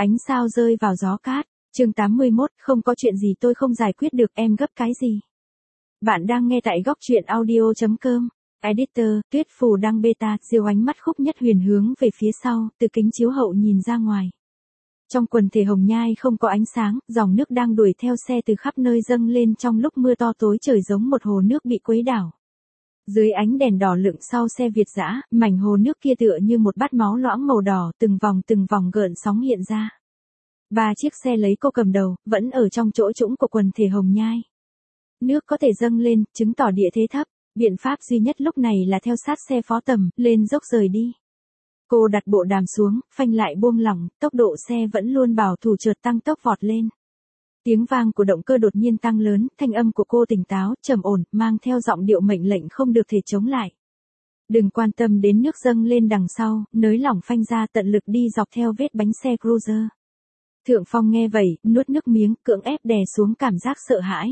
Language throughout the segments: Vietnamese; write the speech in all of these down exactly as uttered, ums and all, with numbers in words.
Ánh sao rơi vào gió cát. Chương tám mươi mốt, không có chuyện gì tôi không giải quyết được, em gấp cái gì? Bạn đang nghe tại góc truyện audio chấm com. Editor, Tuyết Phù đăng beta, Diêu ánh mắt Khúc Nhất Huyền hướng về phía sau, từ kính chiếu hậu nhìn ra ngoài. Trong quần thể hồng nhai không có ánh sáng, dòng nước đang đuổi theo xe từ khắp nơi dâng lên trong lúc mưa to tối trời giống một hồ nước bị quấy đảo. Dưới ánh đèn đỏ lựng sau xe Việt dã, mảnh hồ nước kia tựa như một bát máu loãng màu đỏ, từng vòng từng vòng gợn sóng hiện ra. Ba chiếc xe lấy cô cầm đầu, vẫn ở trong chỗ trũng của quần thể hồng nhai. Nước có thể dâng lên, chứng tỏ địa thế thấp, biện pháp duy nhất lúc này là theo sát xe Phó Tầm, lên dốc rời đi. Cô đặt bộ đàm xuống, phanh lại buông lỏng, tốc độ xe vẫn luôn bảo thủ chợt tăng tốc vọt lên. Tiếng vang của động cơ đột nhiên tăng lớn, thanh âm của cô tỉnh táo, trầm ổn, mang theo giọng điệu mệnh lệnh không được thể chống lại. Đừng quan tâm đến nước dâng lên đằng sau, nới lỏng phanh ra tận lực đi dọc theo vết bánh xe cruiser. Thượng Phong nghe vậy, nuốt nước miếng, cưỡng ép đè xuống cảm giác sợ hãi.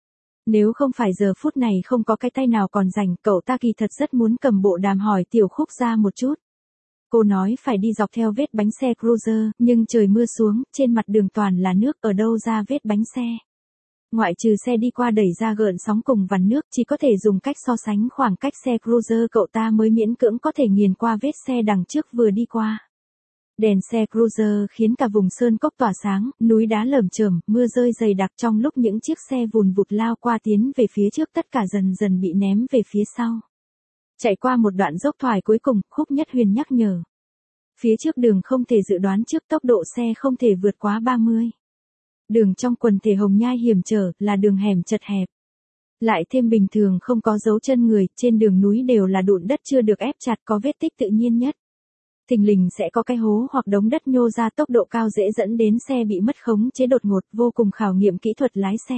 Nếu không phải giờ phút này không có cái tay nào còn rảnh, cậu ta kỳ thật rất muốn cầm bộ đàm hỏi Tiểu Khúc ra một chút. Cô nói phải đi dọc theo vết bánh xe cruiser, nhưng trời mưa xuống, trên mặt đường toàn là nước, ở đâu ra vết bánh xe. Ngoại trừ xe đi qua đẩy ra gợn sóng cùng vằn nước, chỉ có thể dùng cách so sánh khoảng cách xe cruiser cậu ta mới miễn cưỡng có thể nghiền qua vết xe đằng trước vừa đi qua. Đèn xe cruiser khiến cả vùng sơn cốc tỏa sáng, núi đá lởm chởm, mưa rơi dày đặc trong lúc những chiếc xe vùn vụt lao qua tiến về phía trước tất cả dần dần bị ném về phía sau. Chạy qua một đoạn dốc thoải cuối cùng, Khúc Nhất Huyền nhắc nhở. Phía trước đường không thể dự đoán trước, tốc độ xe không thể vượt quá ba mươi. Đường trong quần thể hồng nhai hiểm trở, là đường hẻm chật hẹp. Lại thêm bình thường không có dấu chân người, trên đường núi đều là đụn đất chưa được ép chặt, có vết tích tự nhiên nhất. Thình lình sẽ có cái hố hoặc đống đất nhô ra, tốc độ cao dễ dẫn đến xe bị mất khống chế đột ngột, vô cùng khảo nghiệm kỹ thuật lái xe.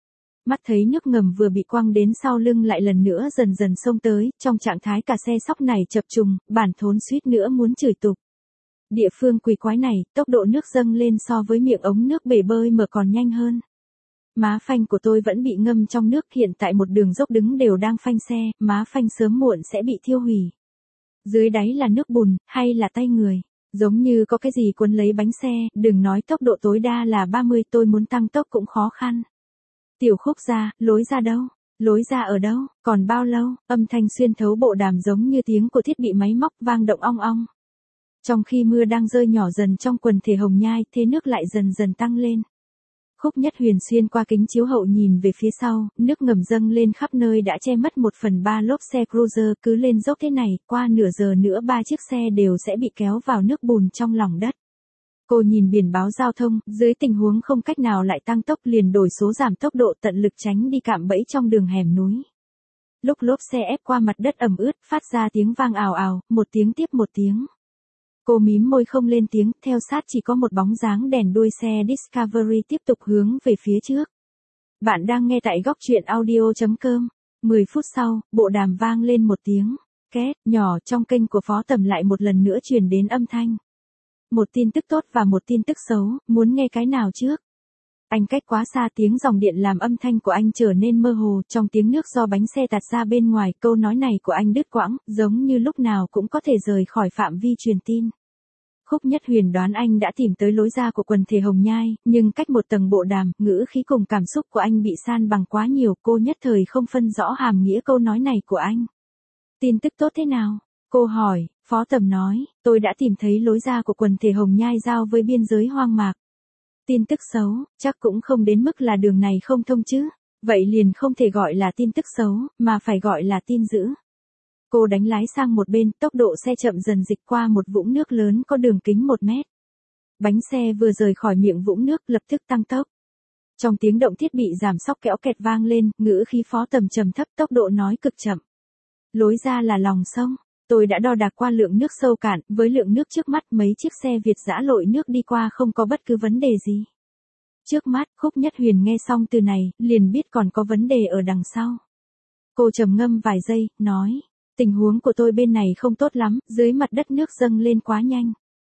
Mắt thấy nước ngầm vừa bị quăng đến sau lưng lại lần nữa dần dần xông tới, trong trạng thái cả xe sóc này chập trùng, Bản Thốn suýt nữa muốn chửi tục. Địa phương quỷ quái này, tốc độ nước dâng lên so với miệng ống nước bể bơi mở còn nhanh hơn. Má phanh của tôi vẫn bị ngâm trong nước, hiện tại một đường dốc đứng đều đang phanh xe, má phanh sớm muộn sẽ bị thiêu hủy. Dưới đáy là nước bùn, hay là tay người, giống như có cái gì cuốn lấy bánh xe, đừng nói tốc độ tối đa là ba mươi, tôi muốn tăng tốc cũng khó khăn. Tiểu Khúc ra, lối ra đâu? Lối ra ở đâu? Còn bao lâu? Âm thanh xuyên thấu bộ đàm giống như tiếng của thiết bị máy móc vang động ong ong. Trong khi mưa đang rơi nhỏ dần trong quần thể hồng nhai, thế nước lại dần dần tăng lên. Khúc Nhất Huyền xuyên qua kính chiếu hậu nhìn về phía sau, nước ngầm dâng lên khắp nơi đã che mất một phần ba lốp xe cruiser, cứ lên dốc thế này, qua nửa giờ nữa ba chiếc xe đều sẽ bị kéo vào nước bùn trong lòng đất. Cô nhìn biển báo giao thông, dưới tình huống không cách nào lại tăng tốc liền đổi số giảm tốc độ tận lực tránh đi cạm bẫy trong đường hẻm núi. Lúc lốp xe ép qua mặt đất ẩm ướt, phát ra tiếng vang ào ào, một tiếng tiếp một tiếng. Cô mím môi không lên tiếng, theo sát chỉ có một bóng dáng đèn đuôi xe Discovery tiếp tục hướng về phía trước. Bạn đang nghe tại góc truyện audio chấm com. mười phút sau, bộ đàm vang lên một tiếng két nhỏ, trong kênh của Phó Tầm lại một lần nữa truyền đến âm thanh. Một tin tức tốt và một tin tức xấu, muốn nghe cái nào trước? Anh cách quá xa, tiếng dòng điện làm âm thanh của anh trở nên mơ hồ, trong tiếng nước do bánh xe tạt ra bên ngoài, câu nói này của anh đứt quãng, giống như lúc nào cũng có thể rời khỏi phạm vi truyền tin. Khúc Nhất Huyền đoán anh đã tìm tới lối ra của quần thể hồng nhai, nhưng cách một tầng bộ đàm, ngữ khí cùng cảm xúc của anh bị san bằng quá nhiều, cô nhất thời không phân rõ hàm nghĩa câu nói này của anh. Tin tức tốt thế nào? Cô hỏi. Phó Tầm nói, tôi đã tìm thấy lối ra của quần thể hồng nhai giao với biên giới hoang mạc. Tin tức xấu, chắc cũng không đến mức là đường này không thông chứ. Vậy liền không thể gọi là tin tức xấu, mà phải gọi là tin dữ. Cô đánh lái sang một bên, tốc độ xe chậm dần dịch qua một vũng nước lớn có đường kính một mét. Bánh xe vừa rời khỏi miệng vũng nước lập tức tăng tốc. Trong tiếng động thiết bị giảm xóc kẽo kẹt vang lên, ngữ khí Phó Tầm trầm thấp, tốc độ nói cực chậm. Lối ra là lòng sông. Tôi đã đo đạc qua lượng nước sâu cạn, với lượng nước trước mắt mấy chiếc xe Việt dã lội nước đi qua không có bất cứ vấn đề gì. Trước mắt, Khúc Nhất Huyền nghe xong từ này, liền biết còn có vấn đề ở đằng sau. Cô trầm ngâm vài giây, nói, tình huống của tôi bên này không tốt lắm, dưới mặt đất nước dâng lên quá nhanh.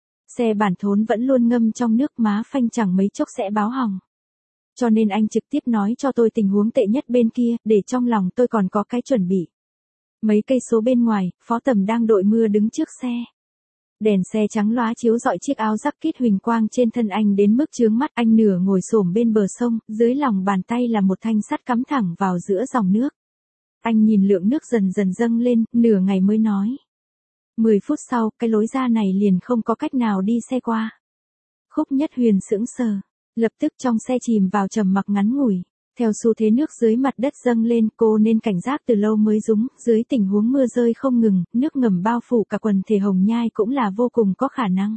Xe Bản Thốn vẫn luôn ngâm trong nước, má phanh chẳng mấy chốc sẽ báo hỏng. Cho nên anh trực tiếp nói cho tôi tình huống tệ nhất bên kia, để trong lòng tôi còn có cái chuẩn bị. Mấy cây số bên ngoài, Phó Tầm đang đội mưa đứng trước xe. Đèn xe trắng lóa chiếu rọi chiếc áo jacket huỳnh quang trên thân anh đến mức chướng mắt. Anh nửa ngồi xổm bên bờ sông, dưới lòng bàn tay là một thanh sắt cắm thẳng vào giữa dòng nước. Anh nhìn lượng nước dần dần dâng lên, nửa ngày mới nói. Mười phút sau, cái lối ra này liền không có cách nào đi xe qua. Khúc Nhất Huyền sững sờ, lập tức trong xe chìm vào trầm mặc ngắn ngủi. Theo xu thế nước dưới mặt đất dâng lên, cô nên cảnh giác từ lâu mới đúng, dưới tình huống mưa rơi không ngừng, nước ngầm bao phủ cả quần thể Hồng Nhai cũng là vô cùng có khả năng.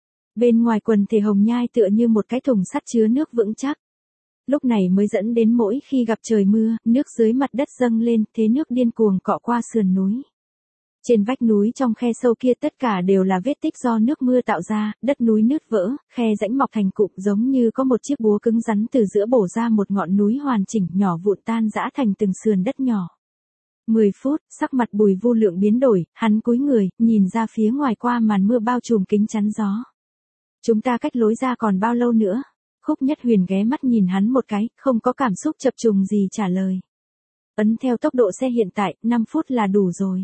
Bên ngoài quần thể Hồng Nhai tựa như một cái thùng sắt chứa nước vững chắc. Lúc này mới dẫn đến mỗi khi gặp trời mưa, nước dưới mặt đất dâng lên, thế nước điên cuồng cọ qua sườn núi. Trên vách núi trong khe sâu kia tất cả đều là vết tích do nước mưa tạo ra, đất núi nứt vỡ, khe rãnh mọc thành cụm giống như có một chiếc búa cứng rắn từ giữa bổ ra một ngọn núi hoàn chỉnh nhỏ vụn tan rã thành từng sườn đất nhỏ. Mười phút, sắc mặt Bùi Vu Lượng biến đổi, hắn cúi người, nhìn ra phía ngoài qua màn mưa bao trùm kính chắn gió. Chúng ta cách lối ra còn bao lâu nữa? Khúc Nhất Huyền ghé mắt nhìn hắn một cái, không có cảm xúc chập trùng gì trả lời. Ấn theo tốc độ xe hiện tại, năm phút là đủ rồi.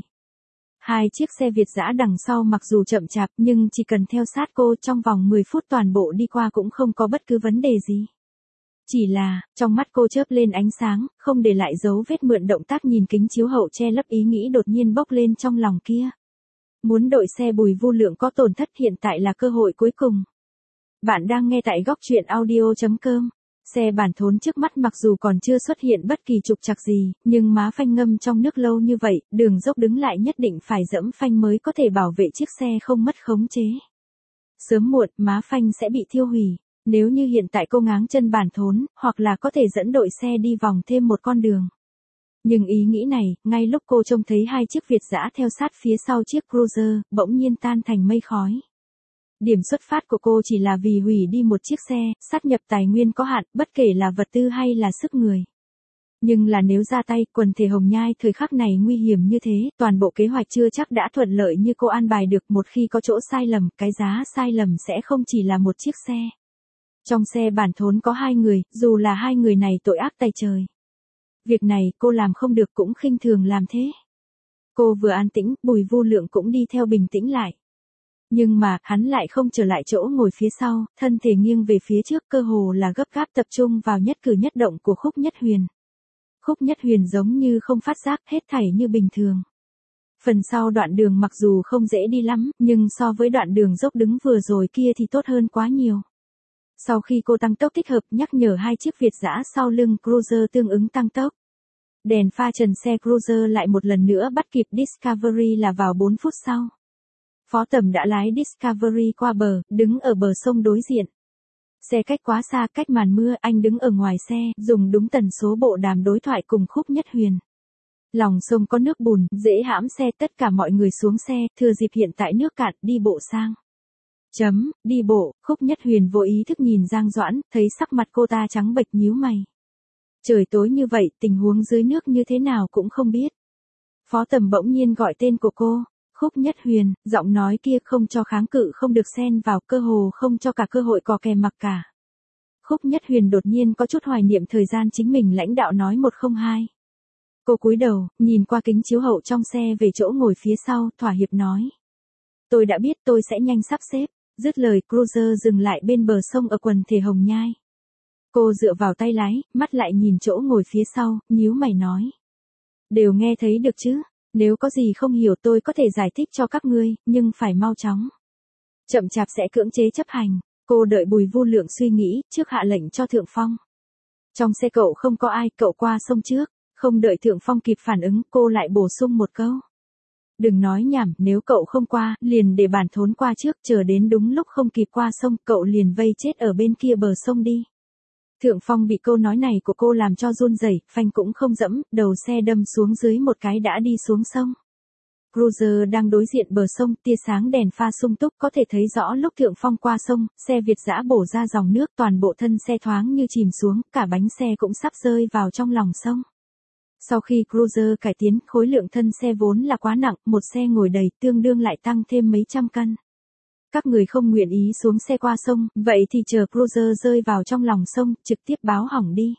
Hai chiếc xe Việt dã đằng sau mặc dù chậm chạp nhưng chỉ cần theo sát cô trong vòng mười phút toàn bộ đi qua cũng không có bất cứ vấn đề gì. Chỉ là, trong mắt cô chớp lên ánh sáng, không để lại dấu vết mượn động tác nhìn kính chiếu hậu che lấp ý nghĩ đột nhiên bốc lên trong lòng kia. Muốn đội xe Bùi Vu Lượng có tổn thất hiện tại là cơ hội cuối cùng. Bạn đang nghe tại góc truyện audio chấm com. Xe bản thốn trước mắt mặc dù còn chưa xuất hiện bất kỳ trục trặc gì, nhưng má phanh ngâm trong nước lâu như vậy, đường dốc đứng lại nhất định phải dẫm phanh mới có thể bảo vệ chiếc xe không mất khống chế. Sớm muộn, má phanh sẽ bị thiêu hủy. Nếu như hiện tại cô ngáng chân bản thốn, hoặc là có thể dẫn đội xe đi vòng thêm một con đường. Nhưng ý nghĩ này, ngay lúc cô trông thấy hai chiếc Việt dã theo sát phía sau chiếc Cruiser, bỗng nhiên tan thành mây khói. Điểm xuất phát của cô chỉ là vì hủy đi một chiếc xe, sát nhập tài nguyên có hạn, bất kể là vật tư hay là sức người. Nhưng là nếu ra tay, quần thể Hồng Nhai thời khắc này nguy hiểm như thế, toàn bộ kế hoạch chưa chắc đã thuận lợi như cô an bài được. Một khi có chỗ sai lầm, cái giá sai lầm sẽ không chỉ là một chiếc xe. Trong xe bản thốn có hai người, dù là hai người này tội ác tày trời. Việc này cô làm không được cũng khinh thường làm thế. Cô vừa an tĩnh, Bùi Vu Lượng cũng đi theo bình tĩnh lại. Nhưng mà, hắn lại không trở lại chỗ ngồi phía sau, thân thể nghiêng về phía trước cơ hồ là gấp gáp tập trung vào nhất cử nhất động của Khúc Nhất Huyền. Khúc Nhất Huyền giống như không phát giác, hết thảy như bình thường. Phần sau đoạn đường mặc dù không dễ đi lắm, nhưng so với đoạn đường dốc đứng vừa rồi kia thì tốt hơn quá nhiều. Sau khi cô tăng tốc thích hợp nhắc nhở hai chiếc Việt dã sau lưng Cruiser tương ứng tăng tốc. Đèn pha trần xe Cruiser lại một lần nữa bắt kịp Discovery là vào bốn phút sau. Phó Tầm đã lái Discovery qua bờ, đứng ở bờ sông đối diện. Xe cách quá xa, cách màn mưa, anh đứng ở ngoài xe, dùng đúng tần số bộ đàm đối thoại cùng Khúc Nhất Huyền. Lòng sông có nước bùn, dễ hãm xe, tất cả mọi người xuống xe, thừa dịp hiện tại nước cạn, đi bộ sang. Chấm, đi bộ, Khúc Nhất Huyền vô ý thức nhìn Giang Doãn, thấy sắc mặt cô ta trắng bệch nhíu mày. Trời tối như vậy, tình huống dưới nước như thế nào cũng không biết. Phó Tầm bỗng nhiên gọi tên của cô. Khúc Nhất Huyền, giọng nói kia không cho kháng cự không được xen vào, cơ hồ không cho cả cơ hội cò kè mặc cả. Khúc Nhất Huyền đột nhiên có chút hoài niệm thời gian chính mình lãnh đạo nói một không hai. Cô cúi đầu, nhìn qua kính chiếu hậu trong xe về chỗ ngồi phía sau, thỏa hiệp nói. Tôi đã biết tôi sẽ nhanh sắp xếp, dứt lời Cruiser dừng lại bên bờ sông ở quần thể Hồng Nhai. Cô dựa vào tay lái, mắt lại nhìn chỗ ngồi phía sau, nhíu mày nói. Đều nghe thấy được chứ? Nếu có gì không hiểu tôi có thể giải thích cho các ngươi, nhưng phải mau chóng. Chậm chạp sẽ cưỡng chế chấp hành. Cô đợi Bùi Vu Lượng suy nghĩ, trước hạ lệnh cho Thượng Phong. Trong xe cậu không có ai, cậu qua sông trước. Không đợi Thượng Phong kịp phản ứng, cô lại bổ sung một câu. Đừng nói nhảm, nếu cậu không qua, liền để bản thốn qua trước, chờ đến đúng lúc không kịp qua sông, cậu liền vây chết ở bên kia bờ sông đi. Thượng Phong bị câu nói này của cô làm cho run rẩy, phanh cũng không dẫm, đầu xe đâm xuống dưới một cái đã đi xuống sông. Cruiser đang đối diện bờ sông, tia sáng đèn pha sung túc có thể thấy rõ lúc Thượng Phong qua sông, xe Việt dã bổ ra dòng nước, toàn bộ thân xe thoáng như chìm xuống, cả bánh xe cũng sắp rơi vào trong lòng sông. Sau khi Cruiser cải tiến, khối lượng thân xe vốn là quá nặng, một xe ngồi đầy tương đương lại tăng thêm mấy trăm cân. Các người không nguyện ý xuống xe qua sông, vậy thì chờ Cruiser rơi vào trong lòng sông, trực tiếp báo hỏng đi.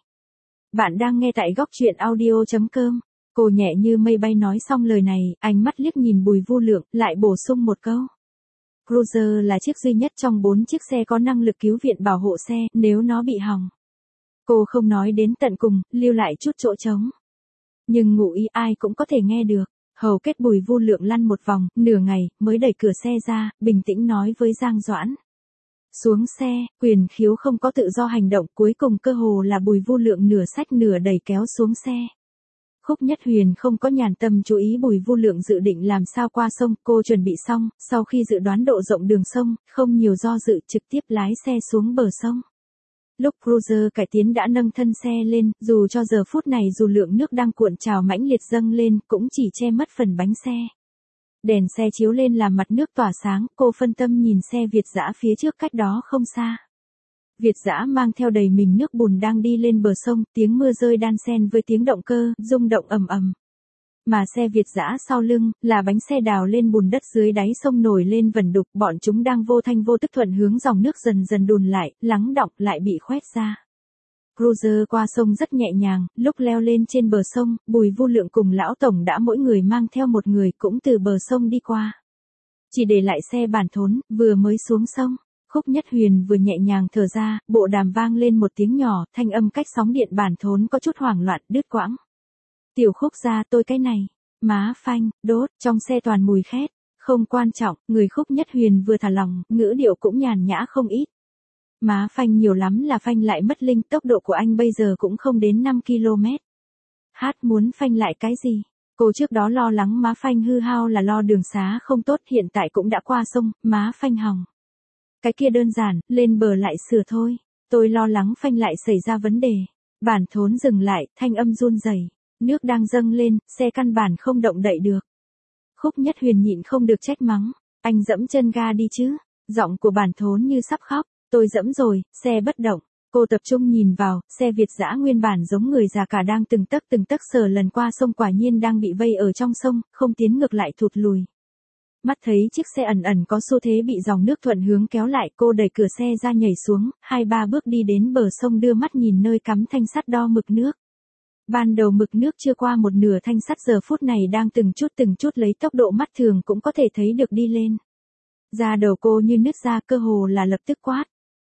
Bạn đang nghe tại góc truyện audio chấm com. Cô nhẹ như mây bay nói xong lời này, ánh mắt liếc nhìn Bùi Vu Lượng, lại bổ sung một câu. Cruiser là chiếc duy nhất trong bốn chiếc xe có năng lực cứu viện bảo hộ xe nếu nó bị hỏng. Cô không nói đến tận cùng, lưu lại chút chỗ trống. Nhưng ngụ ý ai cũng có thể nghe được. Hầu kết Bùi Vu Lượng lăn một vòng, nửa ngày, mới đẩy cửa xe ra, bình tĩnh nói với Giang Doãn. Xuống xe, Quyền Khiếu không có tự do hành động, cuối cùng cơ hồ là Bùi Vu Lượng nửa xách nửa đẩy kéo xuống xe. Khúc Nhất Huyền không có nhàn tâm chú ý Bùi Vu Lượng dự định làm sao qua sông, cô chuẩn bị xong, sau khi dự đoán độ rộng đường sông, không nhiều do dự trực tiếp lái xe xuống bờ sông. Lúc Cruiser cải tiến đã nâng thân xe lên, dù cho giờ phút này dù lượng nước đang cuộn trào mãnh liệt dâng lên, cũng chỉ che mất phần bánh xe. Đèn xe chiếu lên làm mặt nước tỏa sáng, cô phân tâm nhìn xe Việt dã phía trước cách đó không xa. Việt dã mang theo đầy mình nước bùn đang đi lên bờ sông, tiếng mưa rơi đan xen với tiếng động cơ, rung động ầm ầm. Mà xe Việt dã sau lưng, là bánh xe đào lên bùn đất dưới đáy sông nổi lên vẩn đục, bọn chúng đang vô thanh vô tức thuận hướng dòng nước dần dần đùn lại, lắng đọng lại bị khoét ra. Cruiser qua sông rất nhẹ nhàng, lúc leo lên trên bờ sông, Bùi Vu Lượng cùng Lão Tổng đã mỗi người mang theo một người cũng từ bờ sông đi qua. Chỉ để lại xe Bản Thốn, vừa mới xuống sông. Khúc Nhất Huyền vừa nhẹ nhàng thở ra, bộ đàm vang lên một tiếng nhỏ, thanh âm cách sóng điện Bản Thốn có chút hoảng loạn, đứt quãng. Tiểu Khúc gia tôi cái này, má phanh, đốt, trong xe toàn mùi khét, không quan trọng, người Khúc Nhất Huyền vừa thả lòng, ngữ điệu cũng nhàn nhã không ít. Má phanh nhiều lắm là phanh lại mất linh, tốc độ của anh bây giờ cũng không đến năm ki lô mét. Hát muốn phanh lại cái gì? Cô trước đó lo lắng má phanh hư hao là lo đường xá không tốt, hiện tại cũng đã qua sông, má phanh hỏng. Cái kia đơn giản, lên bờ lại sửa thôi. Tôi lo lắng phanh lại xảy ra vấn đề. Bản Thốn dừng lại, thanh âm run rẩy. Nước đang dâng lên, xe căn bản không động đậy được. Khúc Nhất Huyền nhịn không được trách mắng. Anh dẫm chân ga đi chứ. Giọng của Bản Thốn như sắp khóc. Tôi dẫm rồi, xe bất động. Cô tập trung nhìn vào, xe Việt dã nguyên bản giống người già cả đang từng tấc từng tấc sờ lần qua sông, quả nhiên đang bị vây ở trong sông, không tiến ngược lại thụt lùi. Mắt thấy chiếc xe ẩn ẩn có xu thế bị dòng nước thuận hướng kéo lại, cô đẩy cửa xe ra nhảy xuống, hai ba bước đi đến bờ sông đưa mắt nhìn nơi cắm thanh sắt đo mực nước. Ban đầu mực nước chưa qua một nửa thanh sắt giờ phút này đang từng chút từng chút lấy tốc độ mắt thường cũng có thể thấy được đi lên. Da đầu cô như nứt ra, cơ hồ là lập tức quát.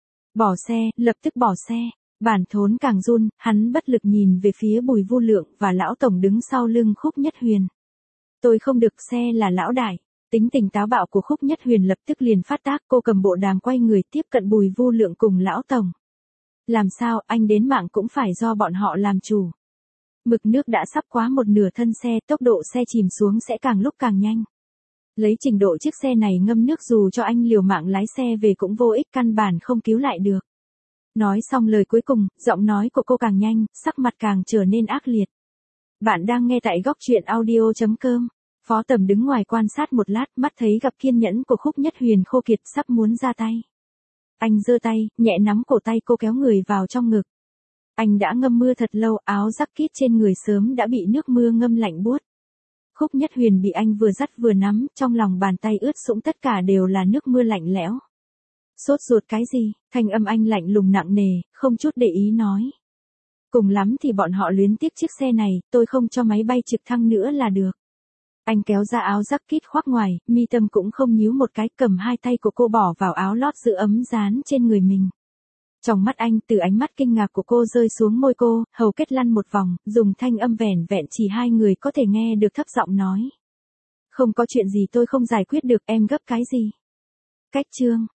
Bỏ xe, lập tức bỏ xe. Bản Thốn càng run, hắn bất lực nhìn về phía Bùi Vu Lượng và Lão Tổng đứng sau lưng Khúc Nhất Huyền. Tôi không được, xe là lão đại. Tính tình táo bạo của Khúc Nhất Huyền lập tức liền phát tác, cô cầm bộ đàm quay người tiếp cận Bùi Vu Lượng cùng Lão Tổng. Làm sao, anh đến mạng cũng phải do bọn họ làm chủ. Mực nước đã sắp quá một nửa thân xe, tốc độ xe chìm xuống sẽ càng lúc càng nhanh. Lấy trình độ chiếc xe này ngâm nước dù cho anh liều mạng lái xe về cũng vô ích, căn bản không cứu lại được. Nói xong lời cuối cùng, giọng nói của cô càng nhanh, sắc mặt càng trở nên ác liệt. Bạn đang nghe tại góc truyện audio chấm com. Phó Tầm đứng ngoài quan sát một lát, mắt thấy gặp kiên nhẫn của Khúc Nhất Huyền khô kiệt sắp muốn ra tay. Anh giơ tay, nhẹ nắm cổ tay cô kéo người vào trong ngực. Anh đã ngâm mưa thật lâu, áo jacket trên người sớm đã bị nước mưa ngâm lạnh buốt. Khúc Nhất Huyền bị anh vừa dắt vừa nắm, trong lòng bàn tay ướt sũng tất cả đều là nước mưa lạnh lẽo. Sốt ruột cái gì? Thanh âm anh lạnh lùng nặng nề, không chút để ý nói. Cùng lắm thì bọn họ luyến tiếc chiếc xe này, tôi không cho máy bay trực thăng nữa là được. Anh kéo ra áo jacket khoác ngoài, mi tâm cũng không nhíu một cái, cầm hai tay của cô bỏ vào áo lót giữ ấm dán trên người mình. Trong mắt anh, từ ánh mắt kinh ngạc của cô rơi xuống môi cô, hầu kết lăn một vòng, dùng thanh âm vẻn vẹn chỉ hai người có thể nghe được thấp giọng nói. Không có chuyện gì tôi không giải quyết được, em gấp cái gì? Cách chương.